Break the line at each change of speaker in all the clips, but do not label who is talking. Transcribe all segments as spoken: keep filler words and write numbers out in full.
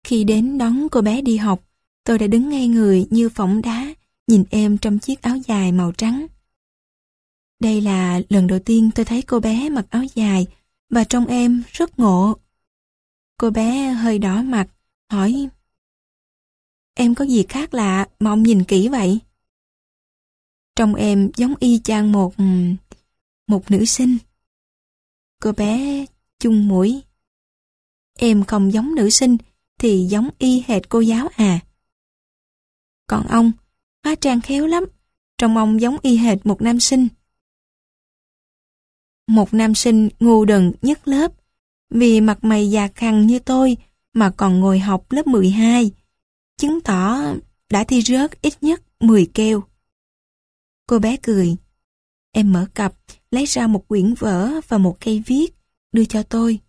Khi đến đón cô bé đi học, tôi đã đứng ngay người như phỏng đá, nhìn em trong chiếc áo dài màu trắng. Đây là lần đầu tiên tôi thấy cô bé mặc áo dài, và trông em rất ngộ. Cô bé hơi đỏ mặt, hỏi: "Em có gì khác lạ mà ông nhìn kỹ vậy?" Trông em giống y chang một... một nữ sinh. Cô bé chung mũi: "Em không giống nữ sinh, thì giống y hệt cô giáo à. Còn ông, hóa trang khéo lắm, trông ông giống y hệt một nam sinh." Một nam sinh ngu đần nhất lớp, vì mặt mày già khằng như tôi mà còn ngồi học lớp mười hai, chứng tỏ đã thi rớt ít nhất mười keo. Cô bé cười. Em mở cặp, lấy ra một quyển vở và một cây viết, đưa cho tôi.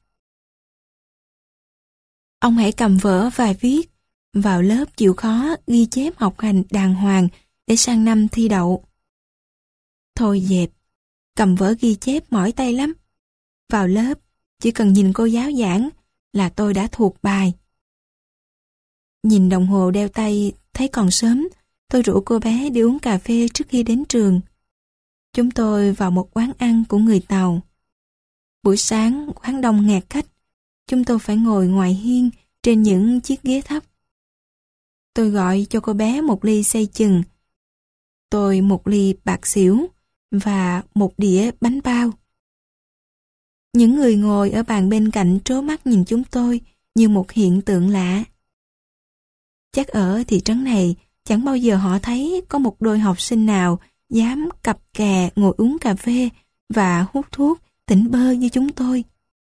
"Ông hãy cầm vở và viết, vào lớp chịu khó ghi chép học hành đàng hoàng để sang năm thi đậu." Thôi dẹp, cầm vở ghi chép mỏi tay lắm. Vào lớp, chỉ cần nhìn cô giáo giảng là tôi đã thuộc bài. Nhìn đồng hồ đeo tay, thấy còn sớm, tôi rủ cô bé đi uống cà phê trước khi đến trường. Chúng tôi vào một quán ăn của người Tàu. Buổi sáng, quán đông nghẹt khách. Chúng tôi phải ngồi ngoài hiên trên những chiếc ghế thấp. Tôi gọi cho cô bé một ly xay chừng, tôi một ly bạc xỉu và một đĩa bánh bao. Những người ngồi ở bàn bên cạnh trố mắt nhìn chúng tôi như một hiện tượng lạ. Chắc ở thị trấn này chẳng bao giờ họ thấy có một đôi học sinh nào dám cặp kè ngồi uống cà phê và hút thuốc tỉnh bơ như chúng tôi.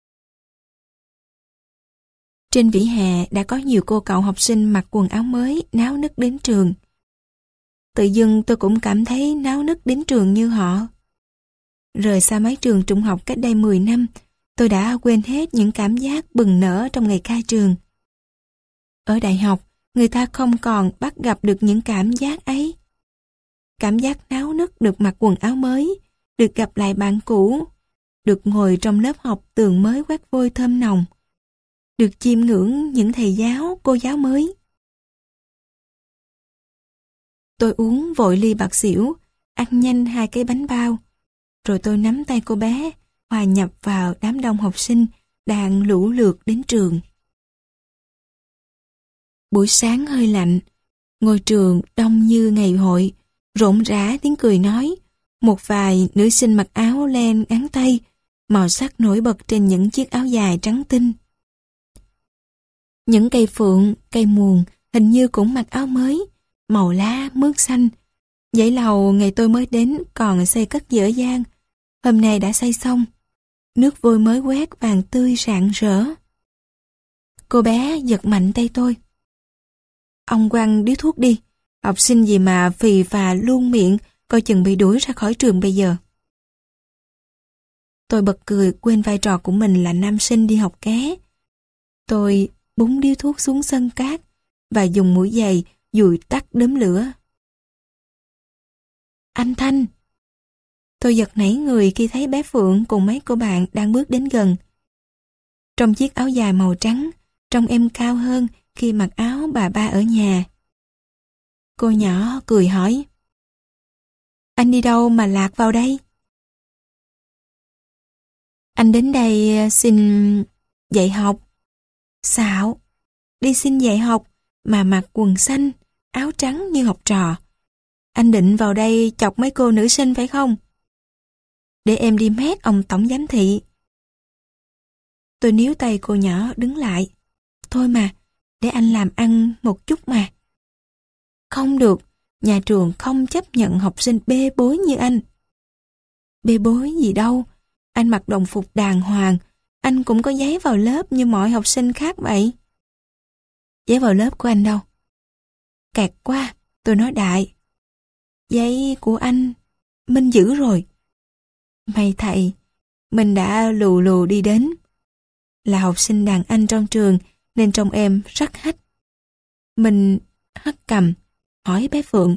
Trên vỉa hè đã có nhiều cô cậu học sinh mặc quần áo mới náo nức đến trường. Tự dưng tôi cũng cảm thấy náo nức đến trường như họ. Rời xa mái trường trung học cách đây mười năm, tôi đã quên hết những cảm giác bừng nở trong ngày khai trường. Ở đại học, người ta không còn bắt gặp được những cảm giác ấy. Cảm giác náo nức được mặc quần áo mới, được gặp lại bạn cũ, được ngồi trong lớp học tường mới quét vôi thơm nồng, được chiêm ngưỡng những thầy giáo, cô giáo mới. Tôi uống vội ly bạc xỉu, ăn nhanh hai cái bánh bao, rồi tôi nắm tay cô bé, hòa nhập vào đám đông học sinh đang lũ lượt đến trường. Buổi sáng hơi lạnh, ngôi trường đông như ngày hội, rộn rã tiếng cười nói, một vài nữ sinh mặc áo len ngắn tay, màu sắc nổi bật trên những chiếc áo dài trắng tinh. Những cây phượng, cây muồng hình như cũng mặc áo mới, màu lá mướt xanh. Dãy lầu ngày tôi mới đến còn xây cất dở dang, hôm nay đã xây xong. Nước vôi mới quét vàng tươi rạng rỡ. Cô bé giật mạnh tay tôi. Ông quăng điếu thuốc đi, học sinh gì mà phì phà luôn miệng, coi chừng bị đuổi ra khỏi trường bây giờ. Tôi bật cười quên vai trò của mình là nam sinh đi học ké. Tôi búng điếu thuốc xuống sân cát và dùng mũi giày dùi tắt đốm lửa. Anh Thanh! Tôi giật nảy người khi thấy bé Phượng cùng mấy cô bạn đang bước đến gần. Trong chiếc áo dài màu trắng, trông em cao hơn khi mặc áo bà ba ở nhà. Cô nhỏ cười hỏi: Anh đi đâu mà lạc vào đây? Anh đến đây xin dạy học. Xạo, đi xin dạy học mà mặc quần xanh, áo trắng như học trò. Anh định vào đây chọc mấy cô nữ sinh phải không? Để em đi mét ông tổng giám thị. Tôi níu tay cô nhỏ đứng lại. Thôi mà, để anh làm ăn một chút mà. Không được, nhà trường không chấp nhận học sinh bê bối như anh. Bê bối gì đâu, anh mặc đồng phục đàng hoàng, anh cũng có giấy vào lớp như mọi học sinh khác vậy. Giấy vào lớp của anh đâu? Kẹt quá, tôi nói đại. Giấy của anh, Minh giữ rồi. May thầy, mình đã lù lù đi đến. Là học sinh đàn anh trong trường nên trông em rất hách. Mình hất cằm, hỏi bé Phượng.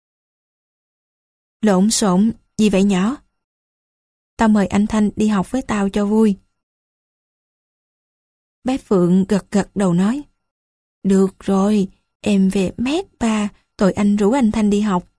Lộn xộn, gì vậy nhỏ? Tao mời anh Thanh đi học với tao cho vui. Bé Phượng gật gật đầu nói. Được rồi, em về mét ba, tội anh rủ anh Thanh đi học.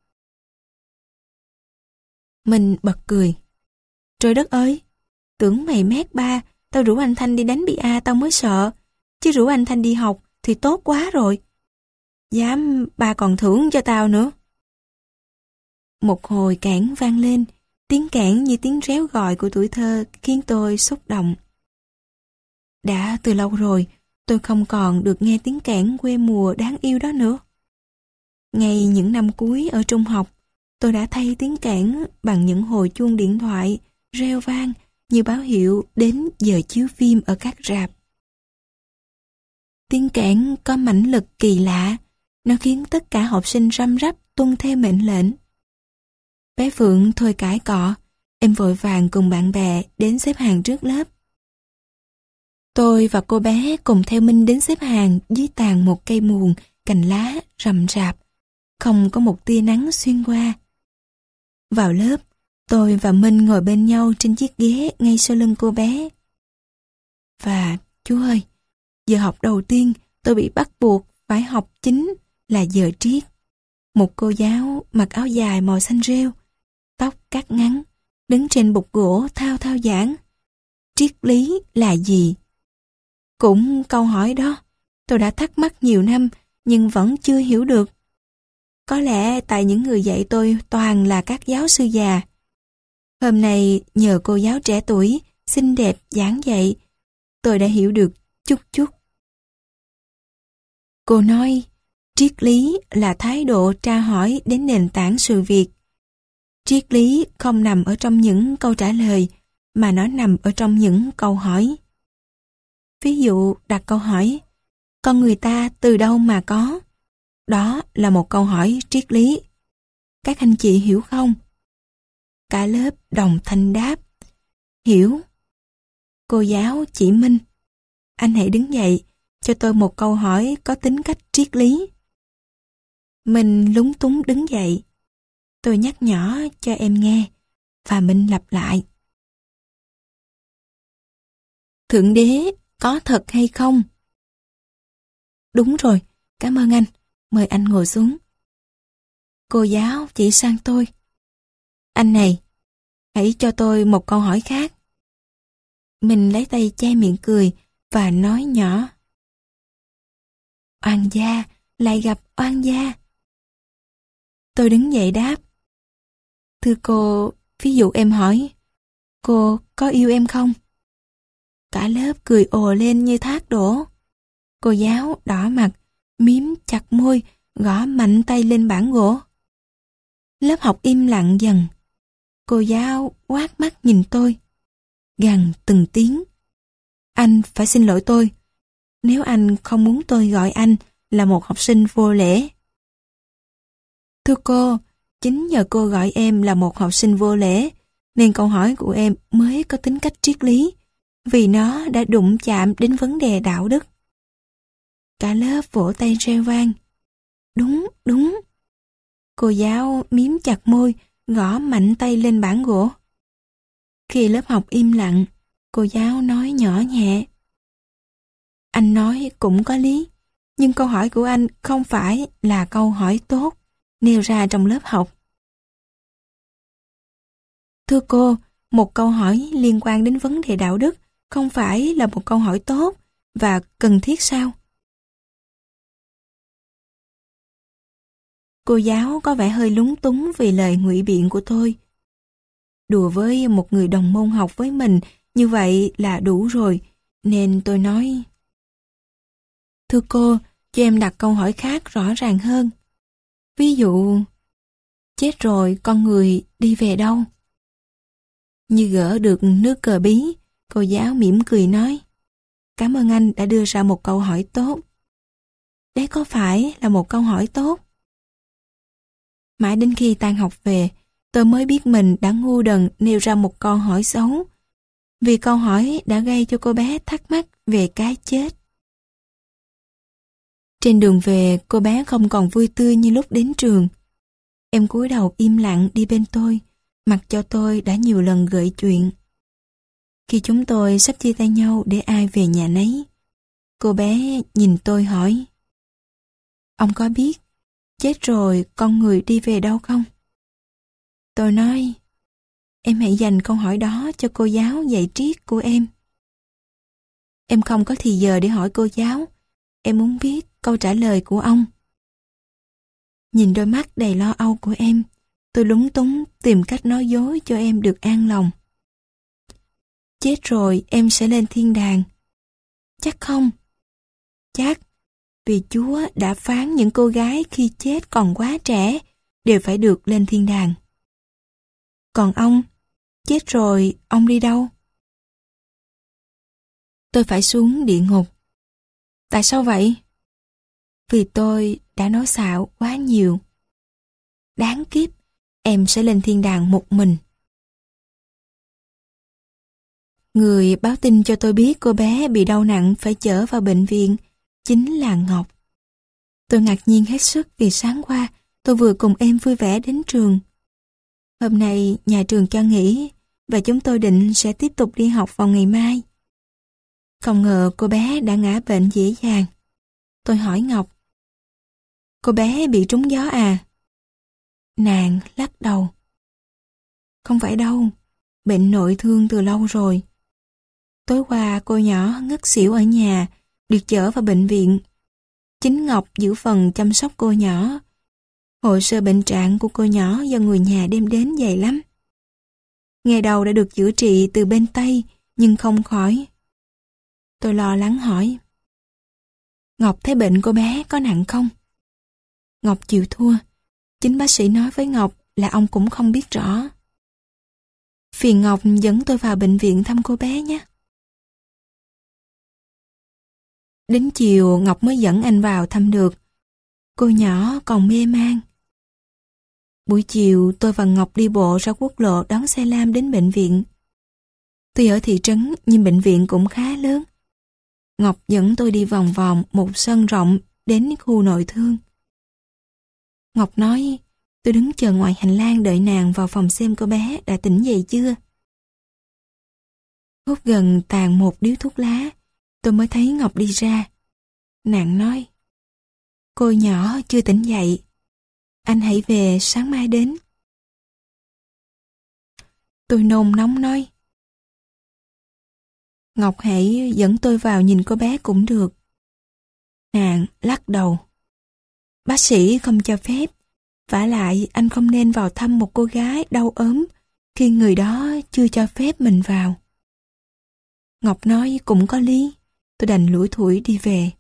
Mình bật cười. Trời đất ơi, tưởng mày mét ba, tao rủ anh Thanh đi đánh bia tao mới sợ. Chứ rủ anh Thanh đi học thì tốt quá rồi. Dám ba còn thưởng cho tao nữa. Một hồi cảng vang lên, tiếng cảng như tiếng réo gọi của tuổi thơ khiến tôi xúc động. Đã từ lâu rồi, tôi không còn được nghe tiếng cảng quê mùa đáng yêu đó nữa. Ngay những năm cuối ở trung học, tôi đã thay tiếng cảng bằng những hồi chuông điện thoại reo vang như báo hiệu đến giờ chiếu phim ở các rạp. Tiếng cảng có mãnh lực kỳ lạ, nó khiến tất cả học sinh răm rắp tuân theo mệnh lệnh. Bé Phượng thôi cãi cọ, em vội vàng cùng bạn bè đến xếp hàng trước lớp. Tôi và cô bé cùng theo Minh đến xếp hàng dưới tàn một cây muồng, cành lá rậm rạp, không có một tia nắng xuyên qua. Vào lớp, tôi và Minh ngồi bên nhau trên chiếc ghế ngay sau lưng cô bé. Và, chú ơi, giờ học đầu tiên tôi bị bắt buộc phải học chính là giờ triết. Một cô giáo mặc áo dài màu xanh rêu, tóc cắt ngắn, đứng trên bục gỗ thao thao giảng. Triết lý là gì? Cũng câu hỏi đó, tôi đã thắc mắc nhiều năm nhưng vẫn chưa hiểu được. Có lẽ tại những người dạy tôi toàn là các giáo sư già. Hôm nay nhờ cô giáo trẻ tuổi, xinh đẹp giảng dạy, tôi đã hiểu được chút chút. Cô nói, triết lý là thái độ tra hỏi đến nền tảng sự việc. Triết lý không nằm ở trong những câu trả lời, mà nó nằm ở trong những câu hỏi. Ví dụ đặt câu hỏi, con người ta từ đâu mà có? Đó là một câu hỏi triết lý. Các anh chị hiểu không? Cả lớp đồng thanh đáp. Hiểu. Cô giáo chỉ Minh. Anh hãy đứng dậy, cho tôi một câu hỏi có tính cách triết lý. Minh lúng túng đứng dậy. Tôi nhắc nhỏ cho em nghe, và Minh lặp lại. Thượng đế có thật hay không? Đúng rồi, cảm ơn anh. Mời anh ngồi xuống. Cô giáo chỉ sang tôi. Anh này, hãy cho tôi một câu hỏi khác. Mình lấy tay che miệng cười và nói nhỏ. Oan gia lại gặp oan gia. Tôi đứng dậy đáp. Thưa cô, ví dụ em hỏi, cô có yêu em không? Cả lớp cười ồ lên như thác đổ. Cô giáo đỏ mặt, miếm chặt môi, gõ mạnh tay lên bảng gỗ. Lớp học im lặng dần. Cô giáo quát mắt nhìn tôi, gằn từng tiếng. Anh phải xin lỗi tôi, nếu anh không muốn tôi gọi anh là một học sinh vô lễ. Thưa cô, chính nhờ cô gọi em là một học sinh vô lễ, nên câu hỏi của em mới có tính cách triết lý, vì nó đã đụng chạm đến vấn đề đạo đức. Cả lớp vỗ tay reo vang. Đúng, đúng. Cô giáo miếm chặt môi, gõ mạnh tay lên bảng gỗ. Khi lớp học im lặng, cô giáo nói nhỏ nhẹ. Anh nói cũng có lý, nhưng câu hỏi của anh không phải là câu hỏi tốt, nêu ra trong lớp học. Thưa cô, một câu hỏi liên quan đến vấn đề đạo đức không phải là một câu hỏi tốt và cần thiết sao? Cô giáo có vẻ hơi lúng túng vì lời ngụy biện của tôi. Đùa với một người đồng môn học với mình như vậy là đủ rồi, nên tôi nói. Thưa cô, cho em đặt câu hỏi khác rõ ràng hơn. Ví dụ, chết rồi con người đi về đâu? Như gỡ được nước cờ bí, cô giáo mỉm cười nói. Cảm ơn anh đã đưa ra một câu hỏi tốt. Đấy có phải là một câu hỏi tốt? Mãi đến khi tan học về, tôi mới biết mình đã ngu đần nêu ra một câu hỏi xấu, vì câu hỏi đã gây cho cô bé thắc mắc về cái chết. Trên đường về, cô bé không còn vui tươi như lúc đến trường. Em cúi đầu im lặng đi bên tôi, mặc cho tôi đã nhiều lần gợi chuyện. Khi chúng tôi sắp chia tay nhau để ai về nhà nấy, cô bé nhìn tôi hỏi. Ông có biết, chết rồi con người đi về đâu không? Tôi nói, em hãy dành câu hỏi đó cho cô giáo dạy triết của em. Em không có thì giờ để hỏi cô giáo. Em muốn biết câu trả lời của ông. Nhìn đôi mắt đầy lo âu của em, tôi lúng túng tìm cách nói dối cho em được an lòng. Chết rồi em sẽ lên thiên đàng. Chắc không? Chắc, vì Chúa đã phán những cô gái khi chết còn quá trẻ đều phải được lên thiên đàng. Còn ông, chết rồi ông đi đâu? Tôi phải xuống địa ngục. Tại sao vậy? Vì tôi đã nói xạo quá nhiều. Đáng kiếp, em sẽ lên thiên đàng một mình. Người báo tin cho tôi biết cô bé bị đau nặng phải chở vào bệnh viện chính là Ngọc. Tôi ngạc nhiên hết sức vì sáng qua tôi vừa cùng em vui vẻ đến trường. Hôm nay nhà trường cho nghỉ và chúng tôi định sẽ tiếp tục đi học vào ngày mai. Không ngờ cô bé đã ngã bệnh dễ dàng. Tôi hỏi Ngọc, cô bé bị trúng gió à? Nàng lắc đầu. Không phải đâu, bệnh nội thương từ lâu rồi. Tối qua cô nhỏ ngất xỉu ở nhà, được chở vào bệnh viện. Chính Ngọc giữ phần chăm sóc cô nhỏ. Hồ sơ bệnh trạng của cô nhỏ do người nhà đem đến dày lắm. Ngày đầu đã được chữa trị từ bên Tây, nhưng không khỏi. Tôi lo lắng hỏi, Ngọc thấy bệnh cô bé có nặng không? Ngọc chịu thua. Chính bác sĩ nói với Ngọc là ông cũng không biết rõ. Phiền Ngọc dẫn tôi vào bệnh viện thăm cô bé nhé. Đến chiều Ngọc mới dẫn anh vào thăm được. Cô nhỏ còn mê man. Buổi chiều tôi và Ngọc đi bộ ra quốc lộ đón xe lam đến bệnh viện. Tuy ở thị trấn nhưng bệnh viện cũng khá lớn. Ngọc dẫn tôi đi vòng vòng một sân rộng đến khu nội thương. Ngọc nói tôi đứng chờ ngoài hành lang đợi nàng vào phòng xem cô bé đã tỉnh dậy chưa. Hút gần tàn một điếu thuốc lá, tôi mới thấy Ngọc đi ra. Nàng nói, cô nhỏ chưa tỉnh dậy, anh hãy về sáng mai đến. Tôi nôn nóng nói, Ngọc hãy dẫn tôi vào nhìn cô bé cũng được. Nàng lắc đầu. Bác sĩ không cho phép, vả lại anh không nên vào thăm một cô gái đau ốm khi người đó chưa cho phép mình vào. Ngọc nói cũng có lý, tôi đành lủi thủi đi về.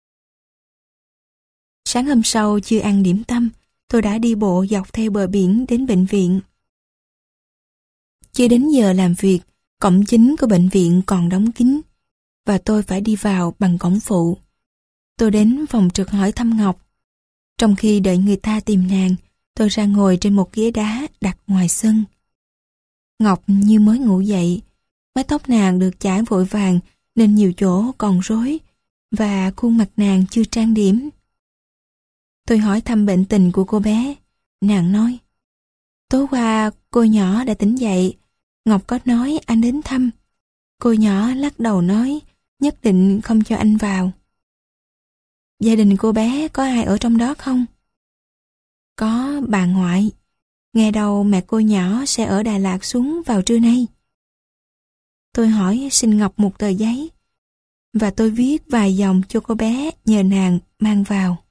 Sáng hôm sau chưa ăn điểm tâm, tôi đã đi bộ dọc theo bờ biển đến bệnh viện. Chưa đến giờ làm việc, cổng chính của bệnh viện còn đóng kín, và tôi phải đi vào bằng cổng phụ. Tôi đến phòng trực hỏi thăm Ngọc. Trong khi đợi người ta tìm nàng, tôi ra ngồi trên một ghế đá đặt ngoài sân. Ngọc như mới ngủ dậy, mái tóc nàng được chải vội vàng nên nhiều chỗ còn rối, và khuôn mặt nàng chưa trang điểm. Tôi hỏi thăm bệnh tình của cô bé. Nàng nói, tối qua cô nhỏ đã tỉnh dậy, Ngọc có nói anh đến thăm. Cô nhỏ lắc đầu nói nhất định không cho anh vào. Gia đình cô bé có ai ở trong đó không? Có bà ngoại. Nghe đâu mẹ cô nhỏ sẽ ở Đà Lạt xuống vào trưa nay. Tôi hỏi xin Ngọc một tờ giấy, và tôi viết vài dòng cho cô bé nhờ nàng mang vào.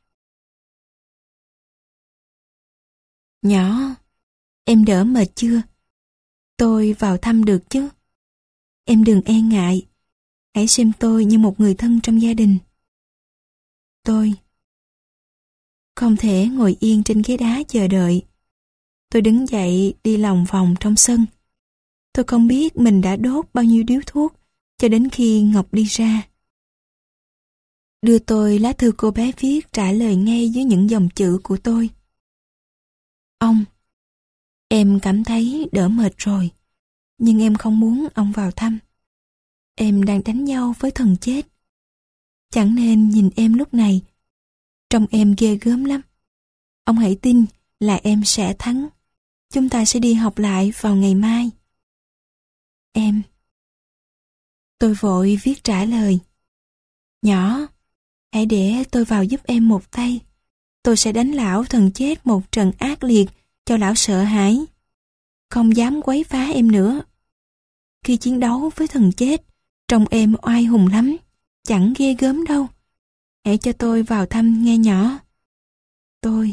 Nhỏ, em đỡ mệt chưa? Tôi vào thăm được chứ? Em đừng e ngại, hãy xem tôi như một người thân trong gia đình. Tôi không thể ngồi yên trên ghế đá chờ đợi. Tôi đứng dậy đi lòng vòng trong sân. Tôi không biết mình đã đốt bao nhiêu điếu thuốc cho đến khi Ngọc đi ra. Đưa tôi lá thư cô bé viết trả lời ngay dưới những dòng chữ của tôi. Ông, em cảm thấy đỡ mệt rồi, nhưng em không muốn ông vào thăm. Em đang đánh nhau với thần chết. Chẳng nên nhìn em lúc này. Trông em ghê gớm lắm. Ông hãy tin là em sẽ thắng. Chúng ta sẽ đi học lại vào ngày mai. Em. Tôi vội viết trả lời. Nhỏ, hãy để tôi vào giúp em một tay. tôi sẽ đánh lão thần chết một trận ác liệt cho lão sợ hãi. Không dám quấy phá em nữa. Khi chiến đấu với thần chết, trông em oai hùng lắm, chẳng ghê gớm đâu. Hãy cho tôi vào thăm nghe nhỏ. Tôi.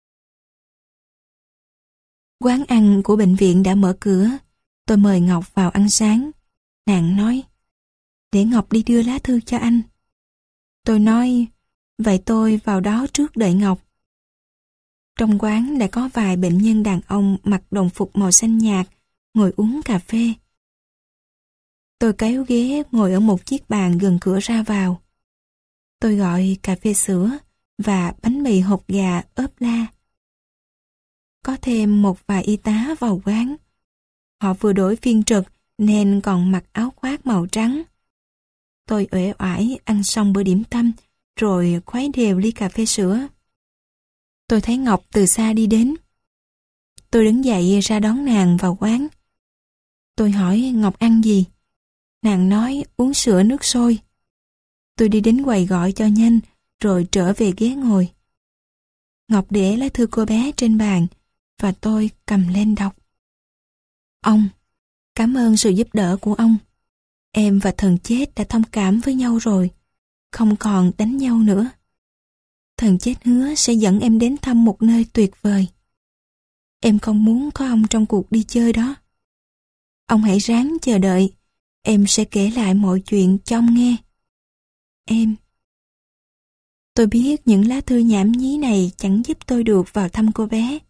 Quán ăn của bệnh viện đã mở cửa. Tôi mời Ngọc vào ăn sáng. Nàng nói, để Ngọc đi đưa lá thư cho anh. Tôi nói, vậy tôi vào đó trước đợi Ngọc. Trong quán đã có vài bệnh nhân đàn ông mặc đồng phục màu xanh nhạt, ngồi uống cà phê. Tôi kéo ghế ngồi ở một chiếc bàn gần cửa ra vào. Tôi gọi cà phê sữa và bánh mì hột gà ốp la. Có thêm một vài y tá vào quán. Họ vừa đổi phiên trực nên còn mặc áo khoác màu trắng. Tôi uể oải ăn xong bữa điểm tâm rồi khuấy đều ly cà phê sữa. Tôi thấy Ngọc từ xa đi đến. Tôi đứng dậy ra đón nàng vào quán. Tôi hỏi Ngọc ăn gì? Nàng nói uống sữa nước sôi. Tôi đi đến quầy gọi cho nhanh rồi trở về ghế ngồi. Ngọc để lá thư cô bé trên bàn và tôi cầm lên đọc. Ông, cảm ơn sự giúp đỡ của ông. Em và thần chết đã thông cảm với nhau rồi, không còn đánh nhau nữa. Thần chết hứa sẽ dẫn em đến thăm một nơi tuyệt vời. Em không muốn có ông trong cuộc đi chơi đó. Ông hãy ráng chờ đợi, em sẽ kể lại mọi chuyện cho ông nghe. Em. Tôi biết những lá thư nhảm nhí này chẳng giúp tôi được vào thăm cô bé.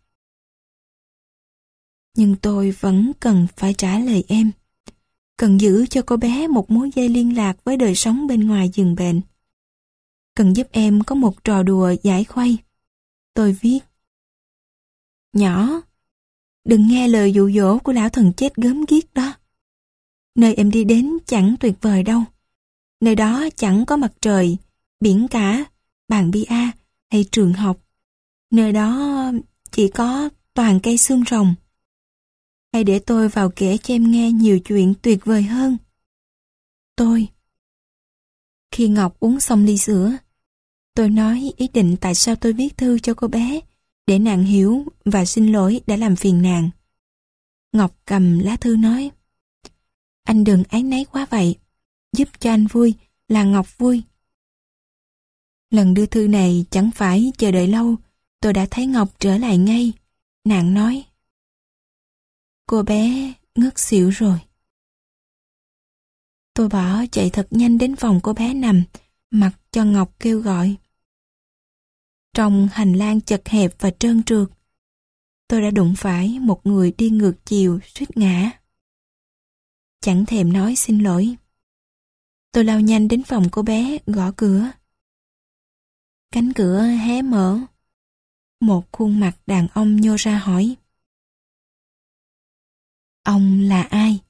Nhưng tôi vẫn cần phải trả lời em. Cần giữ cho cô bé một mối dây liên lạc với đời sống bên ngoài giường bệnh. Cần giúp em có một trò đùa giải khuây. Tôi viết. Nhỏ, đừng nghe lời dụ dỗ của lão thần chết gớm ghiếc đó. Nơi em đi đến chẳng tuyệt vời đâu. Nơi đó chẳng có mặt trời, biển cả, bàn bia hay trường học. Nơi đó chỉ có toàn cây xương rồng. Hãy để tôi vào kể cho em nghe nhiều chuyện tuyệt vời hơn. Tôi. Khi Ngọc uống xong ly sữa, tôi nói ý định tại sao tôi viết thư cho cô bé, để nàng hiểu và xin lỗi đã làm phiền nàng. Ngọc cầm lá thư nói, anh đừng áy náy quá vậy, giúp cho anh vui là Ngọc vui. Lần đưa thư này chẳng phải chờ đợi lâu, tôi đã thấy Ngọc trở lại ngay. Nàng nói, cô bé ngất xỉu rồi. Tôi bỏ chạy thật nhanh đến phòng cô bé nằm, mặc cho Ngọc kêu gọi. Trong hành lang chật hẹp và trơn trượt, tôi đã đụng phải một người đi ngược chiều suýt ngã. Chẳng thèm nói xin lỗi. Tôi lao nhanh đến phòng cô bé, gõ cửa. Cánh cửa hé mở. Một khuôn mặt đàn ông nhô ra hỏi. Ông là ai?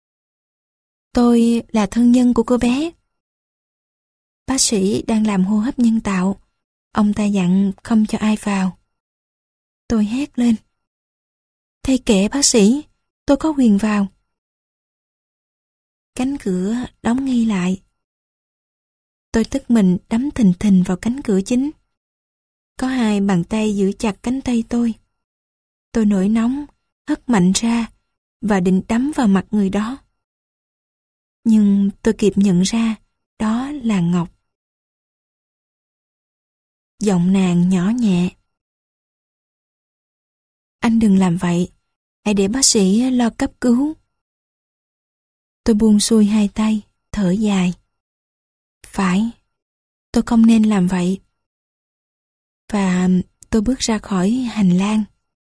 Tôi là thân nhân của cô bé. Bác sĩ đang làm hô hấp nhân tạo. Ông ta dặn không cho ai vào. Tôi hét lên. Thay kệ bác sĩ, tôi có quyền vào. Cánh cửa đóng nghi lại. Tôi tức mình đấm thình thình vào cánh cửa chính. Có hai bàn tay giữ chặt cánh tay tôi. Tôi nổi nóng, hất mạnh ra và định đấm vào mặt người đó. Nhưng tôi kịp nhận ra đó là Ngọc. Giọng nàng nhỏ nhẹ. Anh đừng làm vậy, hãy để bác sĩ lo cấp cứu. Tôi buông xuôi hai tay, thở dài. Phải, tôi không nên làm vậy. Và tôi bước ra khỏi hành lang.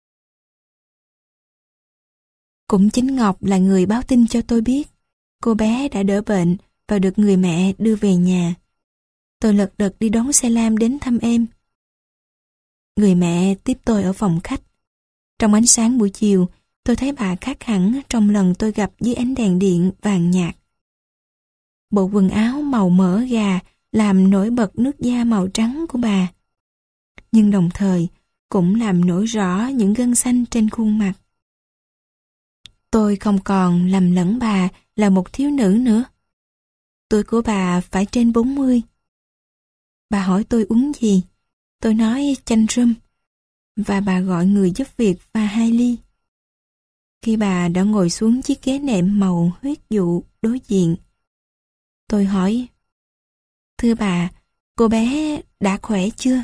Cũng chính Ngọc là người báo tin cho tôi biết cô bé đã đỡ bệnh và được người mẹ đưa về nhà. Tôi lật đật đi đón xe lam đến thăm em. Người mẹ tiếp tôi ở phòng khách. Trong ánh sáng buổi chiều, tôi thấy bà khác hẳn trong lần tôi gặp dưới ánh đèn điện vàng nhạt. Bộ quần áo màu mỡ gà làm nổi bật nước da màu trắng của bà, nhưng đồng thời cũng làm nổi rõ những gân xanh trên khuôn mặt. Tôi không còn lầm lẫn bà là một thiếu nữ nữa. Tuổi của bà phải trên bốn mươi. Bà hỏi tôi uống gì. Tôi nói chanh rum, và bà gọi người giúp việc pha hai ly. Khi bà đã ngồi xuống chiếc ghế nệm màu huyết dụ đối diện, tôi hỏi, thưa bà, cô bé đã khỏe chưa?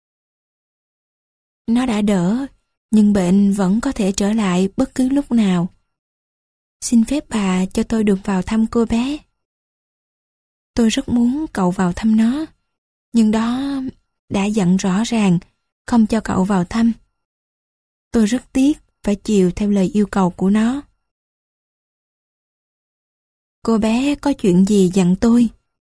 Nó đã đỡ, nhưng bệnh vẫn có thể trở lại bất cứ lúc nào. Xin phép bà cho tôi được vào thăm cô bé. Tôi rất muốn cậu vào thăm nó, nhưng đó đã dặn rõ ràng không cho cậu vào thăm. Tôi rất tiếc phải chiều theo lời yêu cầu của nó. Cô bé có chuyện gì dặn tôi?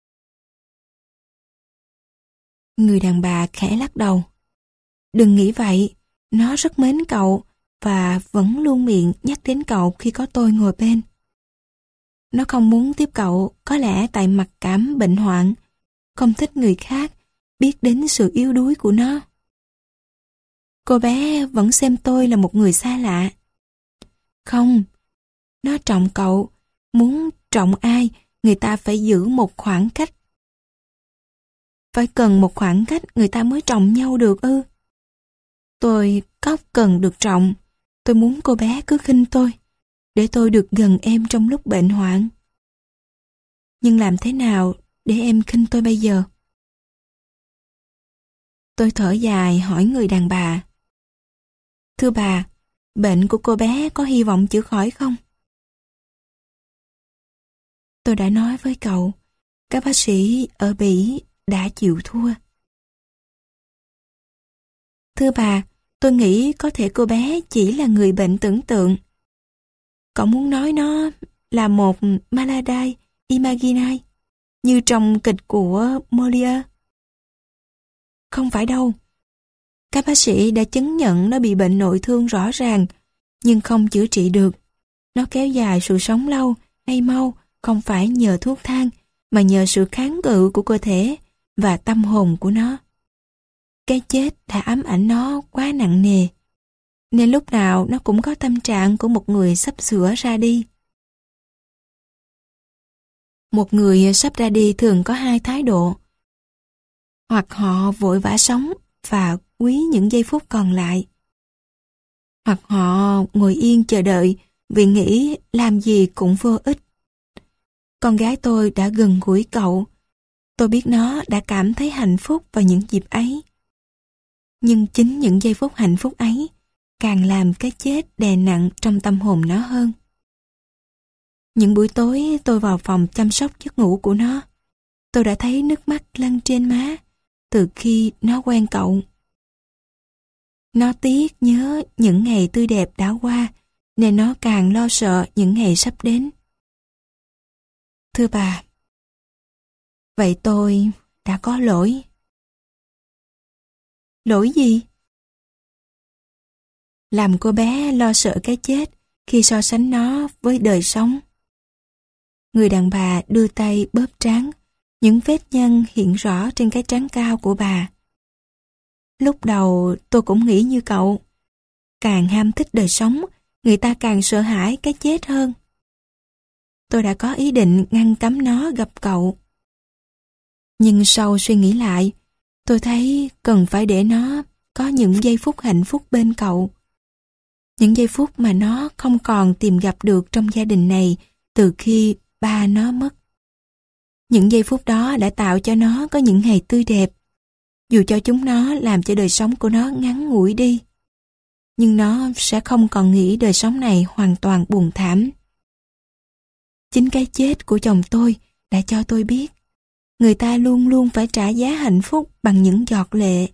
Người đàn bà khẽ lắc đầu. Đừng nghĩ vậy, nó rất mến cậu và vẫn luôn miệng nhắc đến cậu khi có tôi ngồi bên. Nó không muốn tiếp cậu, có lẽ tại mặc cảm bệnh hoạn, không thích người khác biết đến sự yếu đuối của nó. Cô bé vẫn xem tôi là một người xa lạ. Không, nó trọng cậu, muốn trọng ai, người ta phải giữ một khoảng cách. Phải cần một khoảng cách người ta mới trọng nhau được ư? Tôi có cần được trọng, tôi muốn cô bé cứ khinh tôi, để tôi được gần em trong lúc bệnh hoạn. Nhưng làm thế nào để em khinh tôi bây giờ? Tôi thở dài hỏi người đàn bà. Thưa bà, bệnh của cô bé có hy vọng chữa khỏi không? Tôi đã nói với cậu, các bác sĩ ở Bỉ đã chịu thua. Thưa bà, tôi nghĩ có thể cô bé chỉ là người bệnh tưởng tượng. Cậu muốn nói nó là một maladai imaginai, như trong kịch của Molière. Không phải đâu. Các bác sĩ đã chứng nhận nó bị bệnh nội thương rõ ràng, nhưng không chữa trị được. Nó kéo dài sự sống lâu hay mau không phải nhờ thuốc thang, mà nhờ sự kháng cự của cơ thể và tâm hồn của nó. Cái chết đã ám ảnh nó quá nặng nề, nên lúc nào nó cũng có tâm trạng của một người sắp sửa ra đi. Một người sắp ra đi thường có hai thái độ. Hoặc họ vội vã sống và quý những giây phút còn lại. Hoặc họ ngồi yên chờ đợi vì nghĩ làm gì cũng vô ích. Con gái tôi đã gần gũi cậu. Tôi biết nó đã cảm thấy hạnh phúc vào những dịp ấy. Nhưng chính những giây phút hạnh phúc ấy càng làm cái chết đè nặng trong tâm hồn nó hơn. Những buổi tối tôi vào phòng chăm sóc giấc ngủ của nó, tôi đã thấy nước mắt lăn trên má từ khi nó quen cậu. Nó tiếc nhớ những ngày tươi đẹp đã qua, nên nó càng lo sợ những ngày sắp đến. Thưa bà, vậy tôi đã có lỗi. Lỗi gì? Làm cô bé lo sợ cái chết khi so sánh nó với đời sống. Người đàn bà đưa tay bóp trán, những vết nhăn hiện rõ trên cái trán cao của bà. Lúc đầu tôi cũng nghĩ như cậu. Càng ham thích đời sống, người ta càng sợ hãi cái chết hơn. Tôi đã có ý định ngăn cấm nó gặp cậu. Nhưng sau suy nghĩ lại, tôi thấy cần phải để nó có những giây phút hạnh phúc bên cậu. Những giây phút mà nó không còn tìm gặp được trong gia đình này từ khi ba nó mất. Những giây phút đó đã tạo cho nó có những ngày tươi đẹp. Dù cho chúng nó làm cho đời sống của nó ngắn ngủi đi, nhưng nó sẽ không còn nghĩ đời sống này hoàn toàn buồn thảm. Chính cái chết của chồng tôi đã cho tôi biết người ta luôn luôn phải trả giá hạnh phúc bằng những giọt lệ.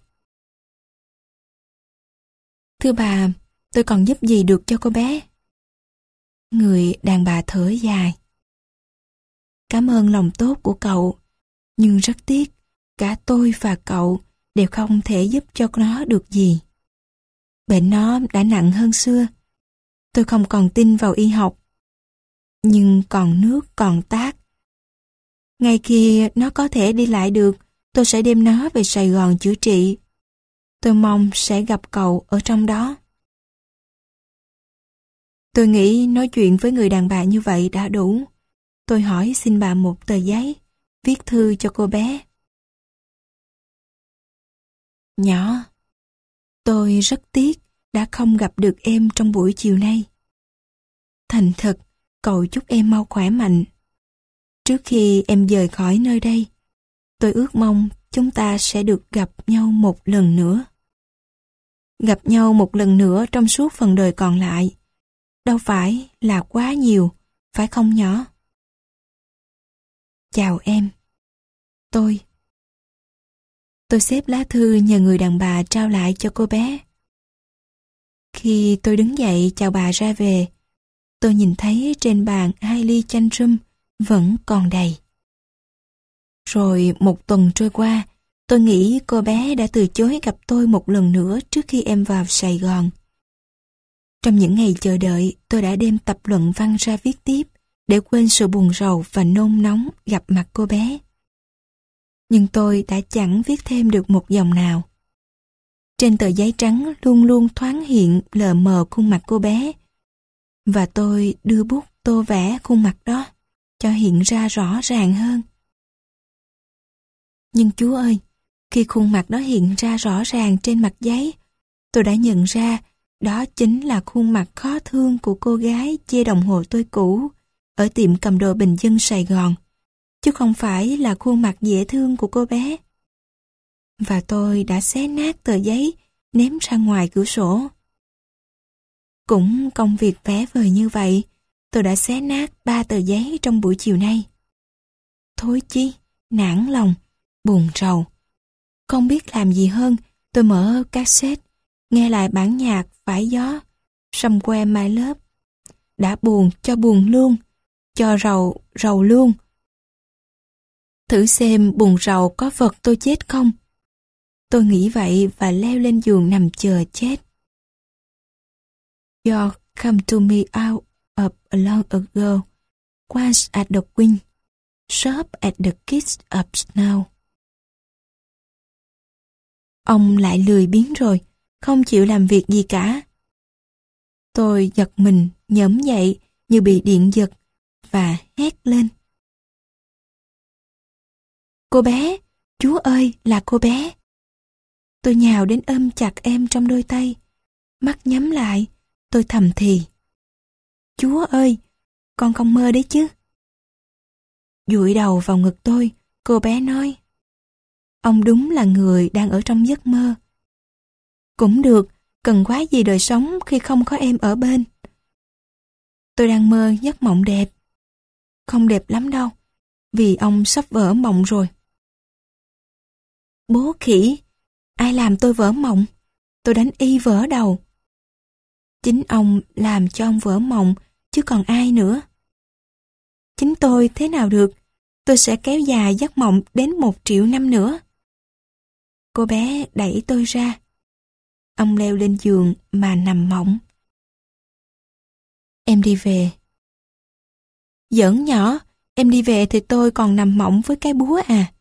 Thưa bà, tôi còn giúp gì được cho cô bé? Người đàn bà thở dài. Cảm ơn lòng tốt của cậu, nhưng rất tiếc, cả tôi và cậu đều không thể giúp cho nó được gì. Bệnh nó đã nặng hơn xưa. Tôi không còn tin vào y học. Nhưng còn nước còn tát. Ngay khi nó có thể đi lại được, tôi sẽ đem nó về Sài Gòn chữa trị. Tôi mong sẽ gặp cậu ở trong đó. Tôi nghĩ nói chuyện với người đàn bà như vậy đã đủ. Tôi hỏi xin bà một tờ giấy, viết thư cho cô bé. Nhỏ, tôi rất tiếc đã không gặp được em trong buổi chiều nay. Thành thật, cầu chúc em mau khỏe mạnh. Trước khi em rời khỏi nơi đây, tôi ước mong chúng ta sẽ được gặp nhau một lần nữa. Gặp nhau một lần nữa trong suốt phần đời còn lại. Đâu phải là quá nhiều, phải không nhỏ? Chào em. Tôi. Tôi xếp lá thư nhờ người đàn bà trao lại cho cô bé. Khi tôi đứng dậy chào bà ra về, tôi nhìn thấy trên bàn hai ly chanh rum vẫn còn đầy. Rồi một tuần trôi qua, tôi nghĩ cô bé đã từ chối gặp tôi một lần nữa trước khi em vào Sài Gòn. Trong những ngày chờ đợi, tôi đã đem tập luận văn ra viết tiếp để quên sự buồn rầu và nôn nóng gặp mặt cô bé. Nhưng tôi đã chẳng viết thêm được một dòng nào. Trên tờ giấy trắng luôn luôn thoáng hiện lờ mờ khuôn mặt cô bé, và tôi đưa bút tô vẽ khuôn mặt đó cho hiện ra rõ ràng hơn. Nhưng Chúa ơi, khi khuôn mặt đó hiện ra rõ ràng trên mặt giấy, tôi đã nhận ra đó chính là khuôn mặt khó thương của cô gái chê đồng hồ tôi cũ ở tiệm cầm đồ bình dân Sài Gòn, chứ không phải là khuôn mặt dễ thương của cô bé. Và tôi đã xé nát tờ giấy, ném ra ngoài cửa sổ. Cũng công việc vẽ vời như vậy, tôi đã xé nát ba tờ giấy trong buổi chiều nay. Thối chí, nản lòng, buồn rầu. Không biết làm gì hơn, tôi mở cassette, nghe lại bản nhạc Phải Gió, Somewhere My Love. Đã buồn cho buồn luôn, cho rầu, rầu luôn. Thử xem buồn rầu có vật tôi chết không? Tôi nghĩ vậy và leo lên giường nằm chờ chết. You come to me out of a long ago, once at the wing, sharp at the kiss of snow. Ông lại lười biếng rồi, không chịu làm việc gì cả. Tôi giật mình, nhổm dậy như bị điện giật và hét lên. Cô bé, Chúa ơi là cô bé. Tôi nhào đến ôm chặt em trong đôi tay. Mắt nhắm lại, tôi thầm thì. Chúa ơi, con không mơ đấy chứ. Dụi đầu vào ngực tôi, cô bé nói. Ông đúng là người đang ở trong giấc mơ. Cũng được, cần quá gì đời sống khi không có em ở bên. Tôi đang mơ giấc mộng đẹp. Không đẹp lắm đâu, vì ông sắp vỡ mộng rồi. Bố khỉ, ai làm tôi vỡ mộng? Tôi đánh y vỡ đầu. Chính ông làm cho ông vỡ mộng, chứ còn ai nữa. Chính tôi thế nào được, tôi sẽ kéo dài giấc mộng đến một triệu năm nữa. Cô bé đẩy tôi ra. Ông leo lên giường mà nằm mộng. Em đi về. Giỡn nhỏ, em đi về thì tôi còn nằm mộng với cái búa à?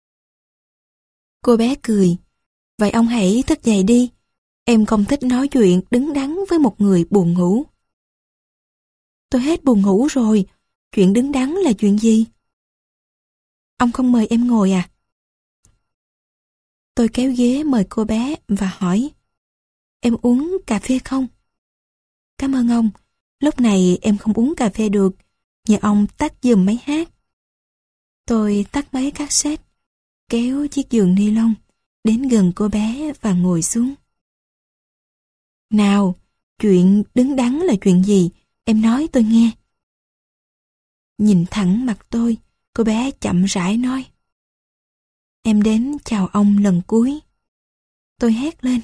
Cô bé cười. Vậy ông hãy thức dậy đi. Em không thích nói chuyện đứng đắn với một người buồn ngủ. Tôi hết buồn ngủ rồi. Chuyện đứng đắn là chuyện gì? Ông không mời em ngồi à? Tôi kéo ghế mời cô bé và hỏi. Em uống cà phê không? Cảm ơn ông. Lúc này em không uống cà phê được. Nhờ ông tắt giùm máy hát. Tôi tắt máy cassette, kéo chiếc giường ni lông đến gần cô bé và ngồi xuống. Nào, chuyện đứng đắn là chuyện gì? Em nói tôi nghe. Nhìn thẳng mặt tôi, cô bé chậm rãi nói. Em đến chào ông lần cuối. Tôi hét lên.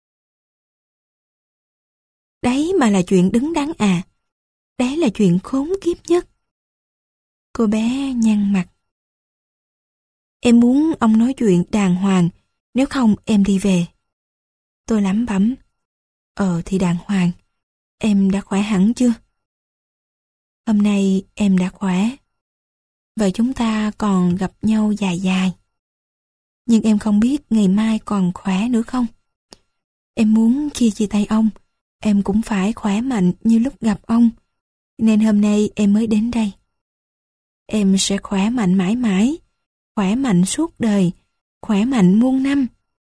Đấy mà là chuyện đứng đắn à? Đấy là chuyện khốn kiếp nhất. Cô bé nhăn mặt. Em muốn ông nói chuyện đàng hoàng, nếu không em đi về. Tôi lẩm bẩm. Ờ thì đàng hoàng. Em đã khỏe hẳn chưa? Hôm nay em đã khỏe. Vậy chúng ta còn gặp nhau dài dài. Nhưng em không biết ngày mai còn khỏe nữa không? Em muốn khi chia tay ông, em cũng phải khỏe mạnh như lúc gặp ông. Nên hôm nay em mới đến đây. Em sẽ khỏe mạnh mãi mãi, khỏe mạnh suốt đời, khỏe mạnh muôn năm.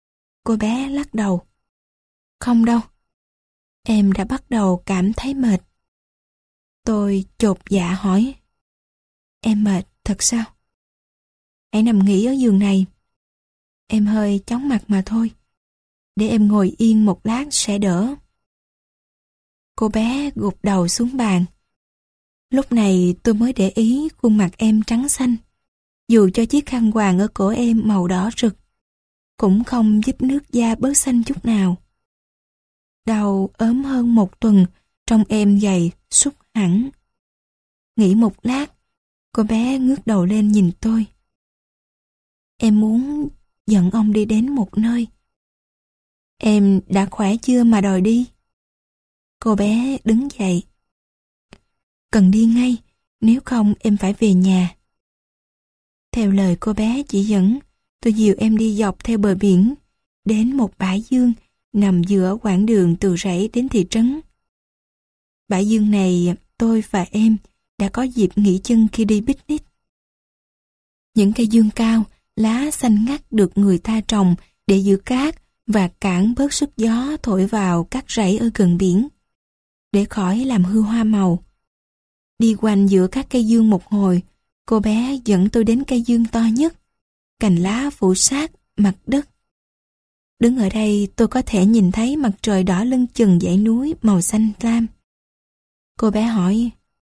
Cô bé lắc đầu. Không đâu. Em đã bắt đầu cảm thấy mệt. Tôi chột dạ hỏi. Em mệt thật sao? Hãy nằm nghỉ ở giường này. Em hơi chóng mặt mà thôi. Để em ngồi yên một lát sẽ đỡ. Cô bé gục đầu xuống bàn. Lúc này tôi mới để ý khuôn mặt em trắng xanh. Dù cho chiếc khăn quàng ở cổ em màu đỏ rực, cũng không giúp nước da bớt xanh chút nào. Đầu ốm hơn một tuần, trông em gầy, sút hẳn. Nghĩ một lát, cô bé ngước đầu lên nhìn tôi. Em muốn dẫn ông đi đến một nơi. Em đã khỏe chưa mà đòi đi? Cô bé đứng dậy. Cần đi ngay, nếu không em phải về nhà. Theo lời cô bé chỉ dẫn, tôi dìu em đi dọc theo bờ biển, đến một bãi dương nằm giữa quãng đường từ rẫy đến thị trấn. Bãi dương này tôi và em đã có dịp nghỉ chân khi đi picnic. Những cây dương cao, lá xanh ngắt được người ta trồng để giữ cát và cản bớt sức gió thổi vào các rẫy ở gần biển, để khỏi làm hư hoa màu. Đi quanh giữa các cây dương một hồi, cô bé dẫn tôi đến cây dương to nhất, cành lá phủ sát mặt đất. Đứng ở đây tôi có thể nhìn thấy mặt trời đỏ lưng chừng dãy núi màu xanh lam. Cô bé hỏi,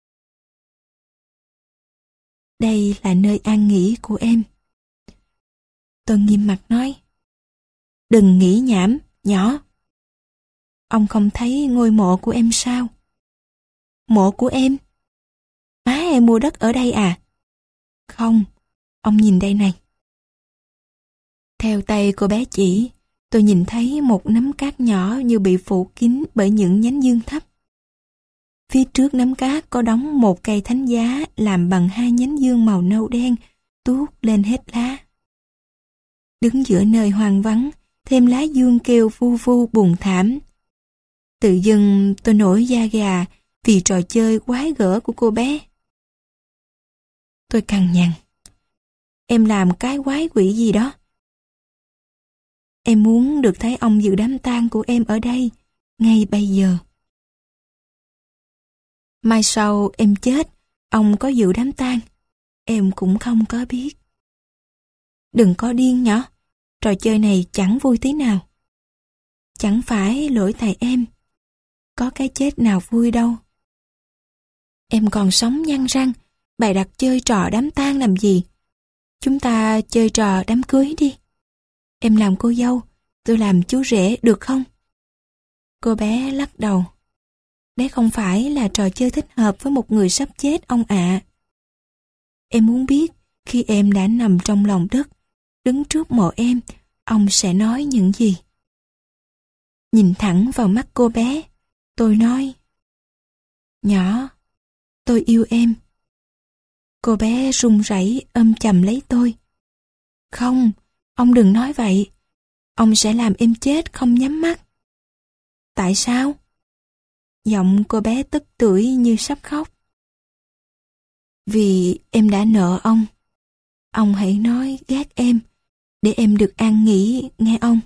đây là nơi an nghỉ của em. Tôi nghiêm mặt nói, đừng nghĩ nhảm, nhỏ. Ông không thấy ngôi mộ của em sao? Mộ của em? Má em mua đất ở đây à? Không, ông nhìn đây này. Theo tay cô bé chỉ, tôi nhìn thấy một nắm cát nhỏ như bị phủ kín bởi những nhánh dương thấp. Phía trước nắm cát có đóng một cây thánh giá làm bằng hai nhánh dương màu nâu đen tuốt lên hết lá. Đứng giữa nơi hoang vắng, thêm lá dương kêu vu vu buồn thảm. Tự dưng tôi nổi da gà vì trò chơi quái gở của cô bé. Tôi cằn nhằn. Em làm cái quái quỷ gì đó? Em muốn được thấy ông dự đám tang của em ở đây, ngay bây giờ. Mai sau em chết, ông có dự đám tang, em cũng không có biết. Đừng có điên nhỏ, trò chơi này chẳng vui tí nào. Chẳng phải lỗi tại em, có cái chết nào vui đâu. Em còn sống nhăn răng, bày đặt chơi trò đám tang làm gì? Chúng ta chơi trò đám cưới đi. Em làm cô dâu, tôi làm chú rể được không? Cô bé lắc đầu. Đấy không phải là trò chơi thích hợp với một người sắp chết ông ạ. Em muốn biết khi em đã nằm trong lòng đất, đứng trước mộ em, ông sẽ nói những gì? Nhìn thẳng vào mắt cô bé, tôi nói, nhỏ, tôi yêu em. Cô bé run rẩy ôm chầm lấy tôi. Không, ông đừng nói vậy. Ông sẽ làm em chết không nhắm mắt. Tại sao? Giọng cô bé tức tưởi như sắp khóc. Vì em đã nợ ông. Ông hãy nói ghét em, để em được an nghỉ, nghe ông.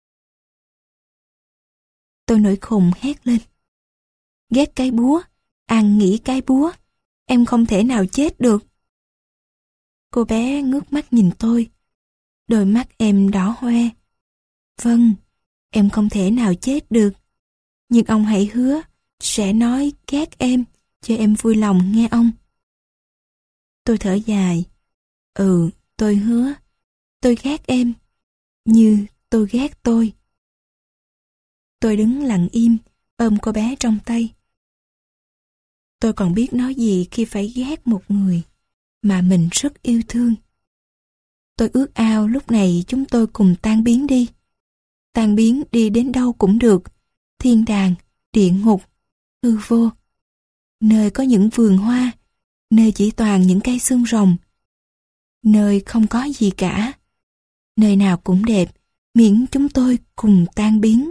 Tôi nổi khùng hét lên. Ghét cái búa, an nghỉ cái búa, em không thể nào chết được. Cô bé ngước mắt nhìn tôi. Đôi mắt em đỏ hoe. Vâng, em không thể nào chết được. Nhưng ông hãy hứa sẽ nói ghét em cho em vui lòng nghe ông. Tôi thở dài. Ừ, tôi hứa. Tôi ghét em như tôi ghét tôi. Tôi đứng lặng im, ôm cô bé trong tay. Tôi còn biết nói gì khi phải ghét một người mà mình rất yêu thương. Tôi ước ao lúc này chúng tôi cùng tan biến đi. Tan biến đi đến đâu cũng được. Thiên đàng, địa ngục, hư vô. Nơi có những vườn hoa, nơi chỉ toàn những cây xương rồng. Nơi không có gì cả. Nơi nào cũng đẹp, miễn chúng tôi cùng tan biến.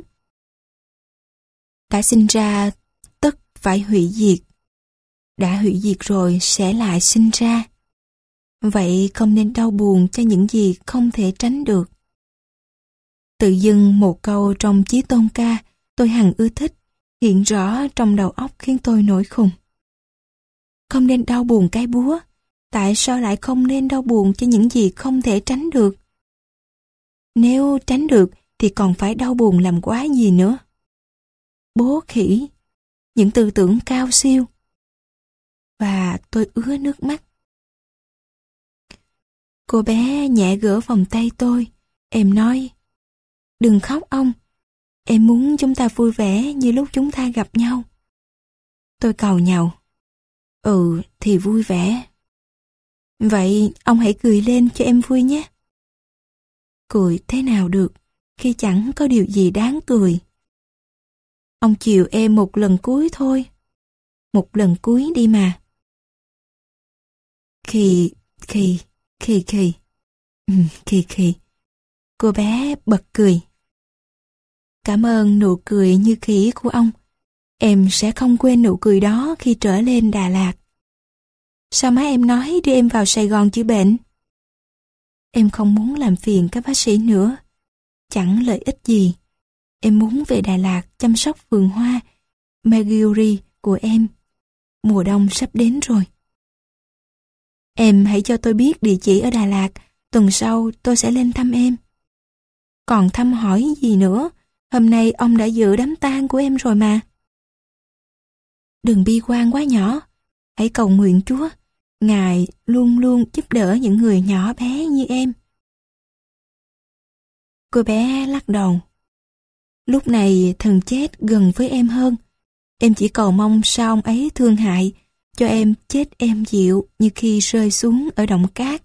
Đã sinh ra, tất phải hủy diệt. Đã hủy diệt rồi sẽ lại sinh ra. Vậy không nên đau buồn cho những gì không thể tránh được. Tự dưng một câu trong Chí Tôn ca tôi hằng ưa thích, hiện rõ trong đầu óc khiến tôi nổi khùng. Không nên đau buồn cái búa, tại sao lại không nên đau buồn cho những gì không thể tránh được? Nếu tránh được thì còn phải đau buồn làm quá gì nữa. Bố khỉ, những tư tưởng cao siêu. Và tôi ứa nước mắt. Cô bé nhẹ gỡ vòng tay tôi, em nói, đừng khóc ông, em muốn chúng ta vui vẻ như lúc chúng ta gặp nhau. Tôi cầu nhau, ừ thì vui vẻ. Vậy ông hãy cười lên cho em vui nhé. Cười thế nào được khi chẳng có điều gì đáng cười. Ông chiều em một lần cuối thôi. Một lần cuối đi mà. Khì, khì, khì khì. Ừ, khì khì. Cô bé bật cười. Cảm ơn nụ cười như khỉ của ông. Em sẽ không quên nụ cười đó khi trở lên Đà Lạt. Sao má em nói đưa em vào Sài Gòn chữa bệnh? Em không muốn làm phiền các bác sĩ nữa. Chẳng lợi ích gì. Em muốn về Đà Lạt chăm sóc vườn hoa Maggiore của em. Mùa đông sắp đến rồi. Em hãy cho tôi biết địa chỉ ở Đà Lạt. Tuần sau tôi sẽ lên thăm em. Còn thăm hỏi gì nữa? Hôm nay ông đã dự đám tang của em rồi mà. Đừng bi quan quá nhỏ. Hãy cầu nguyện Chúa. Ngài luôn luôn giúp đỡ những người nhỏ bé như em. Cô bé lắc đầu. Lúc này thần chết gần với em hơn. Em chỉ cầu mong sao ông ấy thương hại, cho em chết êm dịu như khi rơi xuống ở động cát.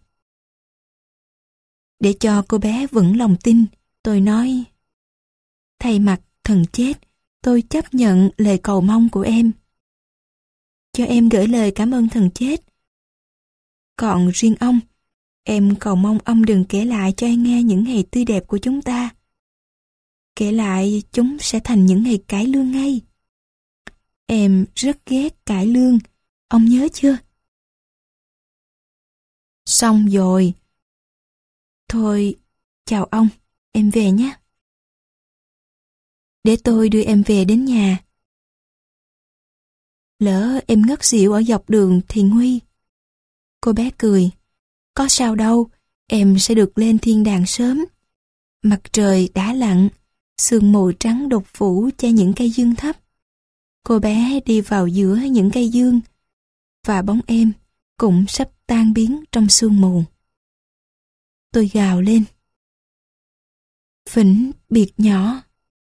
Để cho cô bé vững lòng tin, tôi nói, thay mặt thần chết, tôi chấp nhận lời cầu mong của em. Cho em gửi lời cảm ơn thần chết. Còn riêng ông, em cầu mong ông đừng kể lại cho em nghe những ngày tươi đẹp của chúng ta. Kể lại chúng sẽ thành những ngày cải lương ngay. Em rất ghét cải lương, ông nhớ chưa? Xong rồi. Thôi, chào ông, em về nhé. Để tôi đưa em về đến nhà. Lỡ em ngất xỉu ở dọc đường thì nguy. Cô bé cười. Có sao đâu, em sẽ được lên thiên đàng sớm. Mặt trời đã lặn, sương mù trắng đục phủ che những cây dương thấp. Cô bé đi vào giữa những cây dương, và bóng em cũng sắp tan biến trong sương mù. Tôi gào lên. Vĩnh biệt nhỏ.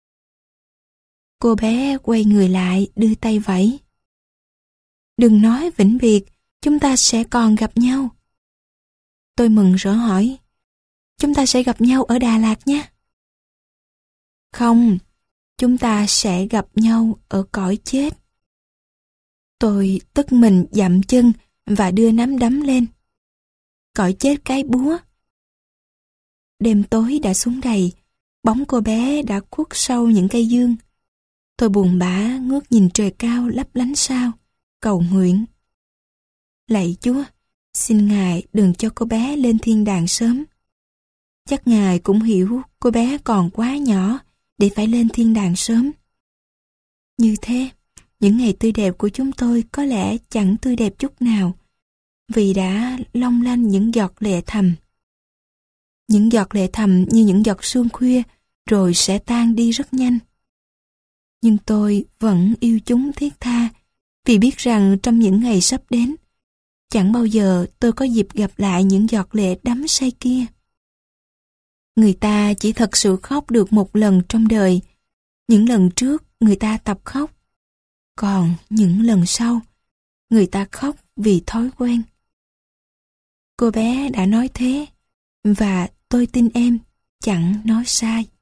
Cô bé quay người lại đưa tay vẫy. Đừng nói vĩnh biệt, chúng ta sẽ còn gặp nhau. Tôi mừng rỡ hỏi. Chúng ta sẽ gặp nhau ở Đà Lạt nhé. Không, chúng ta sẽ gặp nhau ở cõi chết. Tôi tức mình dậm chân và đưa nắm đấm lên. Cõi chết cái búa. Đêm tối đã xuống đầy, bóng cô bé đã khuất sau những cây dương. Tôi buồn bã ngước nhìn trời cao lấp lánh sao, cầu nguyện. Lạy Chúa, xin Ngài đừng cho cô bé lên thiên đàng sớm. Chắc Ngài cũng hiểu cô bé còn quá nhỏ để phải lên thiên đàng sớm. Như thế, những ngày tươi đẹp của chúng tôi có lẽ chẳng tươi đẹp chút nào, vì đã long lanh những giọt lệ thầm. Những giọt lệ thầm như những giọt sương khuya, rồi sẽ tan đi rất nhanh. Nhưng tôi vẫn yêu chúng thiết tha, vì biết rằng trong những ngày sắp đến, chẳng bao giờ tôi có dịp gặp lại những giọt lệ đắm say kia. Người ta chỉ thật sự khóc được một lần trong đời. Những lần trước người ta tập khóc. Còn những lần sau, người ta khóc vì thói quen. Cô bé đã nói thế, và tôi tin em chẳng nói sai.